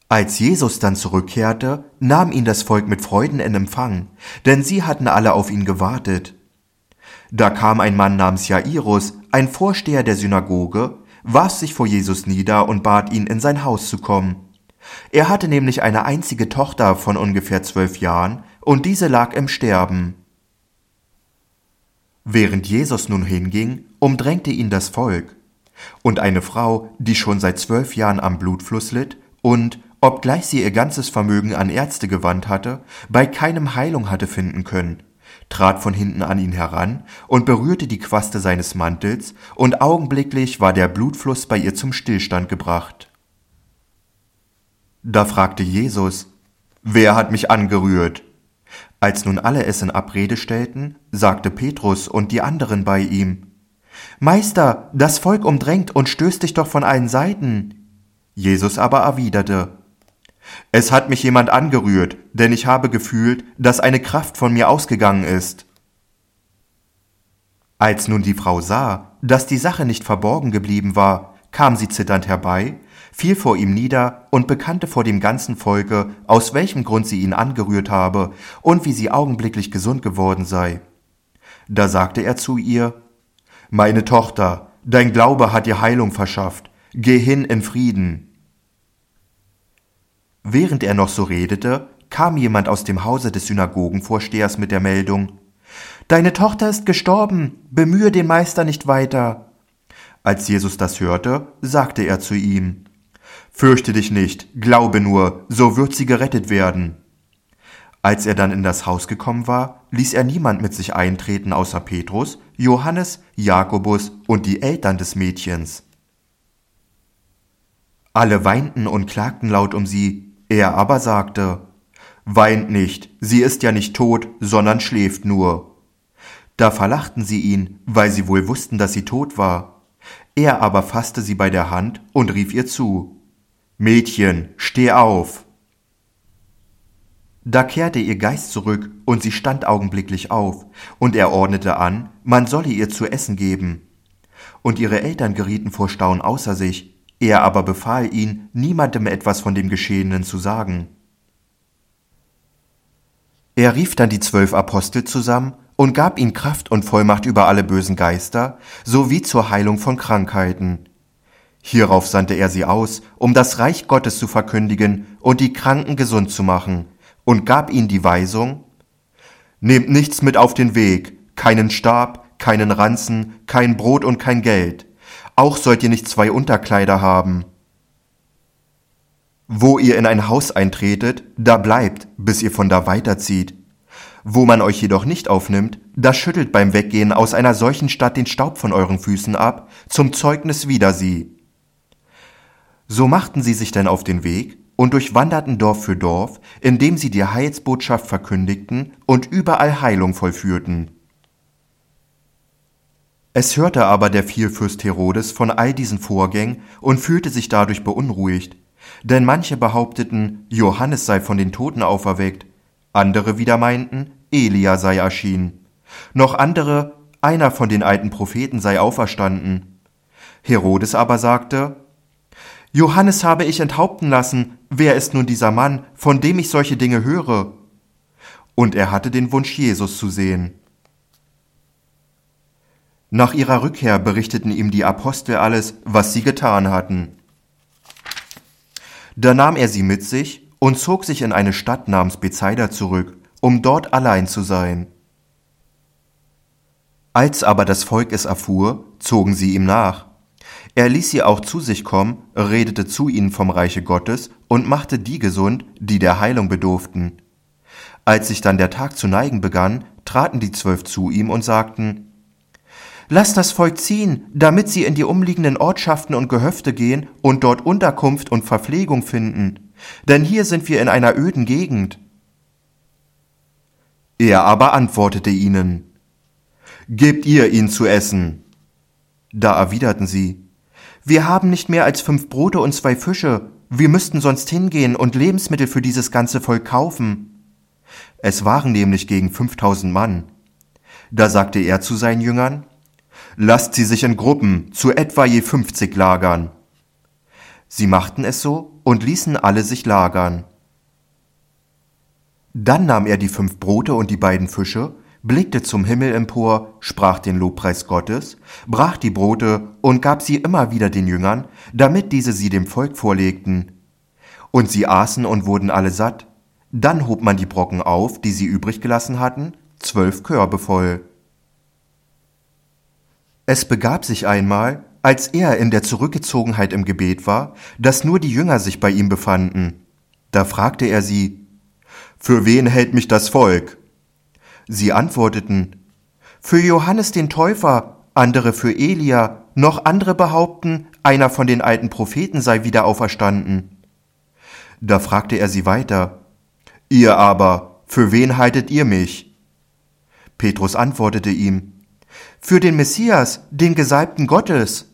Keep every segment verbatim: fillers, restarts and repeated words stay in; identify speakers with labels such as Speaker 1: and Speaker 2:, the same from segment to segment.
Speaker 1: Als Jesus dann zurückkehrte, nahm ihn das Volk mit Freuden in Empfang, denn sie hatten alle auf ihn gewartet. Da kam ein Mann namens Jairus, ein Vorsteher der Synagoge, warf sich vor Jesus nieder und bat ihn, in sein Haus zu kommen. Er hatte nämlich eine einzige Tochter von ungefähr zwölf Jahren, und diese lag im Sterben. Während Jesus nun hinging, umdrängte ihn das Volk. Und eine Frau, die schon seit zwölf Jahren am Blutfluss litt und, obgleich sie ihr ganzes Vermögen an Ärzte gewandt hatte, bei keinem Heilung hatte finden können, trat von hinten an ihn heran und berührte die Quaste seines Mantels, und augenblicklich war der Blutfluss bei ihr zum Stillstand gebracht. Da fragte Jesus: Wer hat mich angerührt? Als nun alle es in Abrede stellten, sagte Petrus und die anderen bei ihm: Meister, das Volk umdrängt und stößt dich doch von allen Seiten. Jesus aber erwiderte: Es hat mich jemand angerührt, denn ich habe gefühlt, dass eine Kraft von mir ausgegangen ist. Als nun die Frau sah, dass die Sache nicht verborgen geblieben war, kam sie zitternd herbei, fiel vor ihm nieder und bekannte vor dem ganzen Volke, aus welchem Grund sie ihn angerührt habe und wie sie augenblicklich gesund geworden sei. Da sagte er zu ihr: Meine Tochter, dein Glaube hat dir Heilung verschafft, geh hin in Frieden. Während er noch so redete, kam jemand aus dem Hause des Synagogenvorstehers mit der Meldung: Deine Tochter ist gestorben, bemühe den Meister nicht weiter. Als Jesus das hörte, sagte er zu ihm: Fürchte dich nicht, glaube nur, so wird sie gerettet werden. Als er dann in das Haus gekommen war, ließ er niemand mit sich eintreten außer Petrus, Johannes, Jakobus und die Eltern des Mädchens. Alle weinten und klagten laut um sie, er aber sagte: Weint nicht, sie ist ja nicht tot, sondern schläft nur. Da verlachten sie ihn, weil sie wohl wussten, dass sie tot war. Er aber fasste sie bei der Hand und rief ihr zu: Mädchen, steh auf! Da kehrte ihr Geist zurück, und sie stand augenblicklich auf, und er ordnete an, man solle ihr zu essen geben. Und ihre Eltern gerieten vor Staunen außer sich, er aber befahl ihnen, niemandem etwas von dem Geschehenen zu sagen. Er rief dann die zwölf Apostel zusammen und gab ihnen Kraft und Vollmacht über alle bösen Geister, sowie zur Heilung von Krankheiten. Hierauf sandte er sie aus, um das Reich Gottes zu verkündigen und die Kranken gesund zu machen, und gab ihnen die Weisung: Nehmt nichts mit auf den Weg, keinen Stab, keinen Ranzen, kein Brot und kein Geld. Auch sollt ihr nicht zwei Unterkleider haben. Wo ihr in ein Haus eintretet, da bleibt, bis ihr von da weiterzieht. Wo man euch jedoch nicht aufnimmt, da schüttelt beim Weggehen aus einer solchen Stadt den Staub von euren Füßen ab, zum Zeugnis wider sie. So machten sie sich denn auf den Weg und durchwanderten Dorf für Dorf, indem sie die Heilsbotschaft verkündigten und überall Heilung vollführten. Es hörte aber der Vierfürst Herodes von all diesen Vorgängen und fühlte sich dadurch beunruhigt, denn manche behaupteten, Johannes sei von den Toten auferweckt, andere wieder meinten, Elia sei erschienen, noch andere, einer von den alten Propheten sei auferstanden. Herodes aber sagte: Johannes habe ich enthaupten lassen, wer ist nun dieser Mann, von dem ich solche Dinge höre? Und er hatte den Wunsch, Jesus zu sehen. Nach ihrer Rückkehr berichteten ihm die Apostel alles, was sie getan hatten. Da nahm er sie mit sich und zog sich in eine Stadt namens Bethsaida zurück, um dort allein zu sein. Als aber das Volk es erfuhr, zogen sie ihm nach. Er ließ sie auch zu sich kommen, redete zu ihnen vom Reiche Gottes und machte die gesund, die der Heilung bedurften. Als sich dann der Tag zu neigen begann, traten die Zwölf zu ihm und sagten: Lasst das Volk ziehen, damit sie in die umliegenden Ortschaften und Gehöfte gehen und dort Unterkunft und Verpflegung finden, denn hier sind wir in einer öden Gegend. Er aber antwortete ihnen: Gebt ihr ihnen zu essen. Da erwiderten sie: Wir haben nicht mehr als fünf Brote und zwei Fische, wir müssten sonst hingehen und Lebensmittel für dieses ganze Volk kaufen. Es waren nämlich gegen fünftausend Mann. Da sagte er zu seinen Jüngern: Lasst sie sich in Gruppen, zu etwa je fünfzig lagern. Sie machten es so, und ließen alle sich lagern. Dann nahm er die fünf Brote und die beiden Fische, blickte zum Himmel empor, sprach den Lobpreis Gottes, brach die Brote und gab sie immer wieder den Jüngern, damit diese sie dem Volk vorlegten. Und sie aßen und wurden alle satt. Dann hob man die Brocken auf, die sie übrig gelassen hatten, zwölf Körbe voll. Es begab sich einmal, als er in der Zurückgezogenheit im Gebet war, dass nur die Jünger sich bei ihm befanden. Da fragte er sie: »Für wen hält mich das Volk?« Sie antworteten: »Für Johannes den Täufer, andere für Elia, noch andere behaupten, einer von den alten Propheten sei wieder auferstanden.« Da fragte er sie weiter: »Ihr aber, für wen haltet ihr mich?« Petrus antwortete ihm: »Für den Messias, den Gesalbten Gottes.«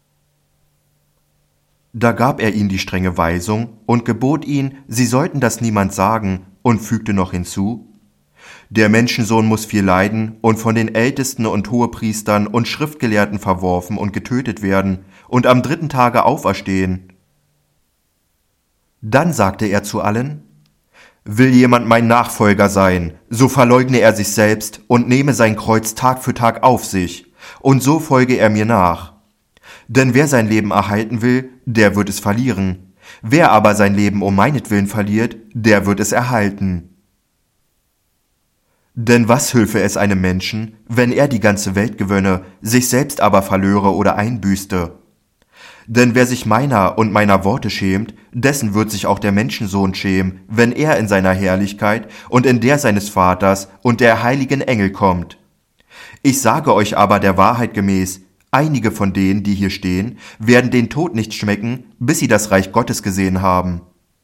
Speaker 1: Da gab er ihnen die strenge Weisung und gebot ihnen, sie sollten das niemand sagen, und fügte noch hinzu: »Der Menschensohn muss viel leiden und von den Ältesten und Hohepriestern und Schriftgelehrten verworfen und getötet werden und am dritten Tage auferstehen.« Dann sagte er zu allen: »Will jemand mein Nachfolger sein, so verleugne er sich selbst und nehme sein Kreuz Tag für Tag auf sich, und so folge er mir nach. Denn wer sein Leben erhalten will, der wird es verlieren. Wer aber sein Leben um meinetwillen verliert, der wird es erhalten. Denn was hülfe es einem Menschen, wenn er die ganze Welt gewönne, sich selbst aber verlöre oder einbüßte? Denn wer sich meiner und meiner Worte schämt, dessen wird sich auch der Menschensohn schämen, wenn er in seiner Herrlichkeit und in der seines Vaters und der heiligen Engel kommt. Ich sage euch aber der Wahrheit gemäß, einige von denen, die hier stehen, werden den Tod nicht schmecken, bis sie das Reich Gottes gesehen haben.«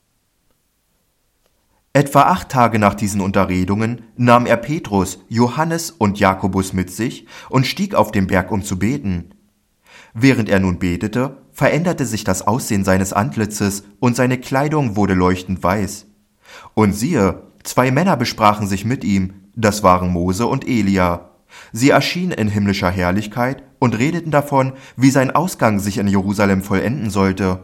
Speaker 1: Etwa acht Tage nach diesen Unterredungen nahm er Petrus, Johannes und Jakobus mit sich und stieg auf den Berg, um zu beten. Während er nun betete, veränderte sich das Aussehen seines Antlitzes und seine Kleidung wurde leuchtend weiß. Und siehe, zwei Männer besprachen sich mit ihm, das waren Mose und Elia. Sie erschienen in himmlischer Herrlichkeit und redeten davon, wie sein Ausgang sich in Jerusalem vollenden sollte.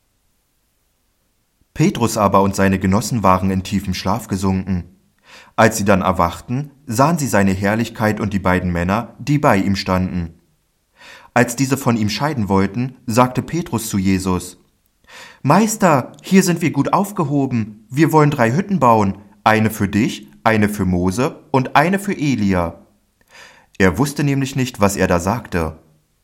Speaker 1: Petrus aber und seine Genossen waren in tiefem Schlaf gesunken. Als sie dann erwachten, sahen sie seine Herrlichkeit und die beiden Männer, die bei ihm standen. Als diese von ihm scheiden wollten, sagte Petrus zu Jesus: »Meister, hier sind wir gut aufgehoben. Wir wollen drei Hütten bauen, eine für dich, eine für Mose und eine für Elia.« Er wusste nämlich nicht, was er da sagte.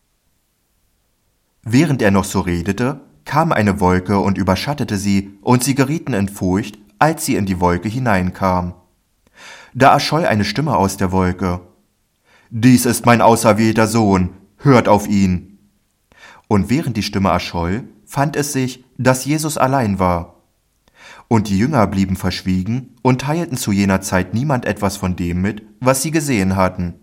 Speaker 1: Während er noch so redete, kam eine Wolke und überschattete sie, und sie gerieten in Furcht, als sie in die Wolke hineinkam. Da erscholl eine Stimme aus der Wolke: »Dies ist mein auserwählter Sohn, hört auf ihn!« Und während die Stimme erscholl, fand es sich, dass Jesus allein war. Und die Jünger blieben verschwiegen und teilten zu jener Zeit niemand etwas von dem mit, was sie gesehen hatten.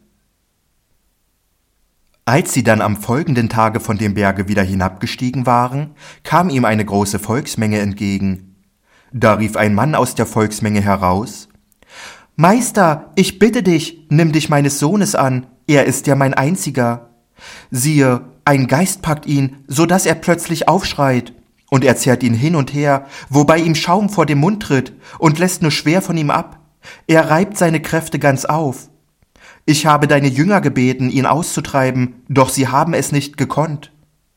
Speaker 1: Als sie dann am folgenden Tage von dem Berge wieder hinabgestiegen waren, kam ihm eine große Volksmenge entgegen. Da rief ein Mann aus der Volksmenge heraus: »Meister, ich bitte dich, nimm dich meines Sohnes an, er ist ja mein einziger. Siehe, ein Geist packt ihn, so dass er plötzlich aufschreit, und er zerrt ihn hin und her, wobei ihm Schaum vor dem Mund tritt, und lässt nur schwer von ihm ab. Er reibt seine Kräfte ganz auf. Ich habe deine Jünger gebeten, ihn auszutreiben, doch sie haben es nicht gekonnt.«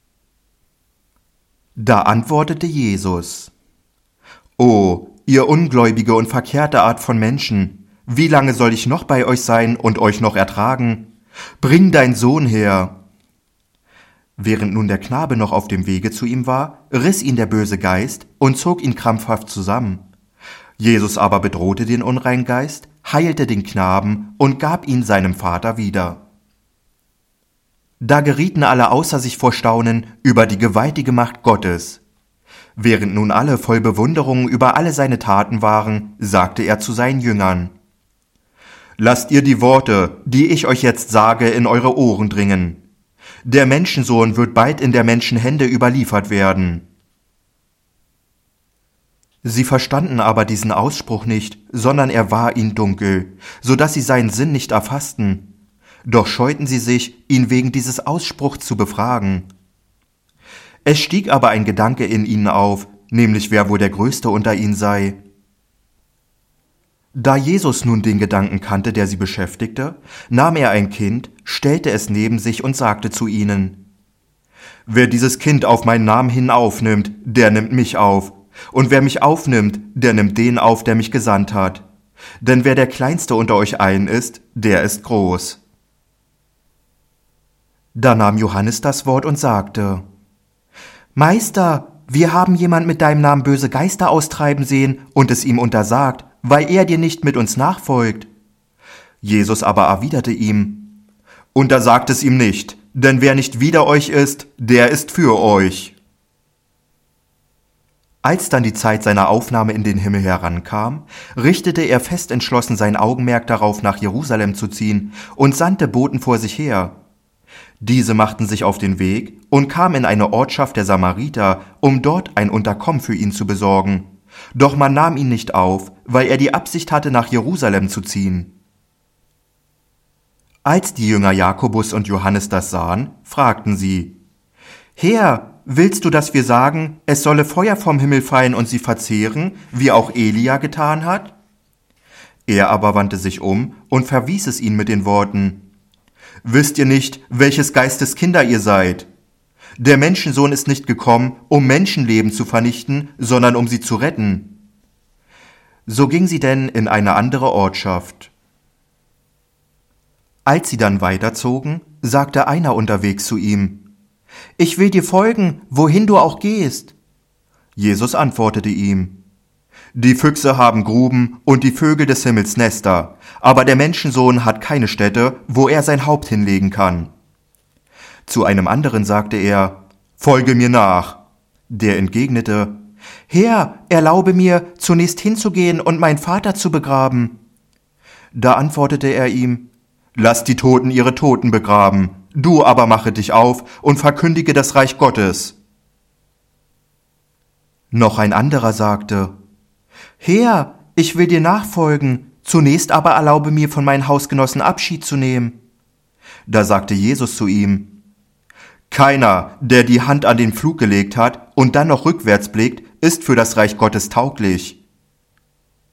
Speaker 1: Da antwortete Jesus: »O, ihr ungläubige und verkehrte Art von Menschen, wie lange soll ich noch bei euch sein und euch noch ertragen? Bring dein Sohn her!« Während nun der Knabe noch auf dem Wege zu ihm war, riss ihn der böse Geist und zog ihn krampfhaft zusammen. Jesus aber bedrohte den unreinen Geist, heilte den Knaben und gab ihn seinem Vater wieder. Da gerieten alle außer sich vor Staunen über die gewaltige Macht Gottes. Während nun alle voll Bewunderung über alle seine Taten waren, sagte er zu seinen Jüngern: »Lasst ihr die Worte, die ich euch jetzt sage, in eure Ohren dringen. Der Menschensohn wird bald in der Menschen Hände überliefert werden.« Sie verstanden aber diesen Ausspruch nicht, sondern er war ihnen dunkel, so dass sie seinen Sinn nicht erfassten. Doch scheuten sie sich, ihn wegen dieses Ausspruchs zu befragen. Es stieg aber ein Gedanke in ihnen auf, nämlich wer wohl der Größte unter ihnen sei. Da Jesus nun den Gedanken kannte, der sie beschäftigte, nahm er ein Kind, stellte es neben sich und sagte zu ihnen: Wer dieses Kind auf meinen Namen hin aufnimmt, der nimmt mich auf. Und wer mich aufnimmt, der nimmt den auf, der mich gesandt hat. Denn wer der Kleinste unter euch allen ist, der ist groß. Da nahm Johannes das Wort und sagte: Meister, wir haben jemand mit deinem Namen böse Geister austreiben sehen und es ihm untersagt, weil er dir nicht mit uns nachfolgt. Jesus aber erwiderte ihm: Untersagt es ihm nicht, denn wer nicht wider euch ist, der ist für euch. Als dann die Zeit seiner Aufnahme in den Himmel herankam, richtete er fest entschlossen sein Augenmerk darauf, nach Jerusalem zu ziehen, und sandte Boten vor sich her. Diese machten sich auf den Weg und kamen in eine Ortschaft der Samariter, um dort ein Unterkommen für ihn zu besorgen. Doch man nahm ihn nicht auf, weil er die Absicht hatte, nach Jerusalem zu ziehen. Als die Jünger Jakobus und Johannes das sahen, fragten sie: Herr, willst du, dass wir sagen, es solle Feuer vom Himmel fallen und sie verzehren, wie auch Elia getan hat? Er aber wandte sich um und verwies es ihnen mit den Worten: Wisst ihr nicht, welches Geistes Kinder ihr seid? Der Menschensohn ist nicht gekommen, um Menschenleben zu vernichten, sondern um sie zu retten. So ging sie denn in eine andere Ortschaft. Als sie dann weiterzogen, sagte einer unterwegs zu ihm: Ich will dir folgen, wohin du auch gehst. Jesus antwortete ihm: Die Füchse haben Gruben und die Vögel des Himmels Nester, aber der Menschensohn hat keine Stätte, wo er sein Haupt hinlegen kann. Zu einem anderen sagte er: Folge mir nach. Der entgegnete: Herr, erlaube mir, zunächst hinzugehen und meinen Vater zu begraben. Da antwortete er ihm: Lass die Toten ihre Toten begraben, du aber mache dich auf und verkündige das Reich Gottes. Noch ein anderer sagte: Herr, ich will dir nachfolgen, zunächst aber erlaube mir, von meinen Hausgenossen Abschied zu nehmen. Da sagte Jesus zu ihm: Keiner, der die Hand an den Pflug gelegt hat und dann noch rückwärts blickt, ist für das Reich Gottes tauglich.